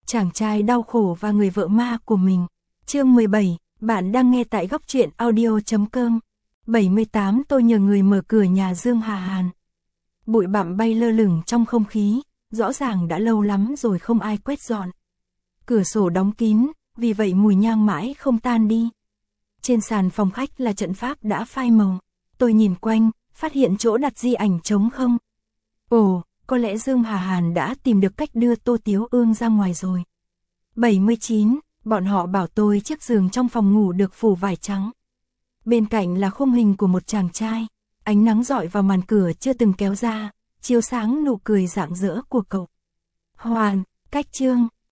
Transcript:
chàng trai đau khổ và người vợ ma của mình. Chương 17, bạn đang nghe tại góc truyện audio.com. 78 Tôi nhờ người mở cửa nhà Dương Hà Hàn. Bụi bặm bay lơ lửng trong không khí, rõ ràng đã lâu lắm rồi không ai quét dọn. Cửa sổ đóng kín, vì vậy mùi nhang mãi không tan đi. Trên sàn phòng khách là trận pháp đã phai màu. Tôi nhìn quanh, phát hiện chỗ đặt di ảnh trống không. Ồ, có lẽ Dương Hà Hàn đã tìm được cách đưa Tô Tiếu Ương ra ngoài rồi. 79, bọn họ bảo tôi chiếc giường trong phòng ngủ được phủ vải trắng. Bên cạnh là khung hình của một chàng trai, ánh nắng rọi vào màn cửa chưa từng kéo ra, chiếu sáng nụ cười rạng rỡ của cậu. Hoàn, cách chương.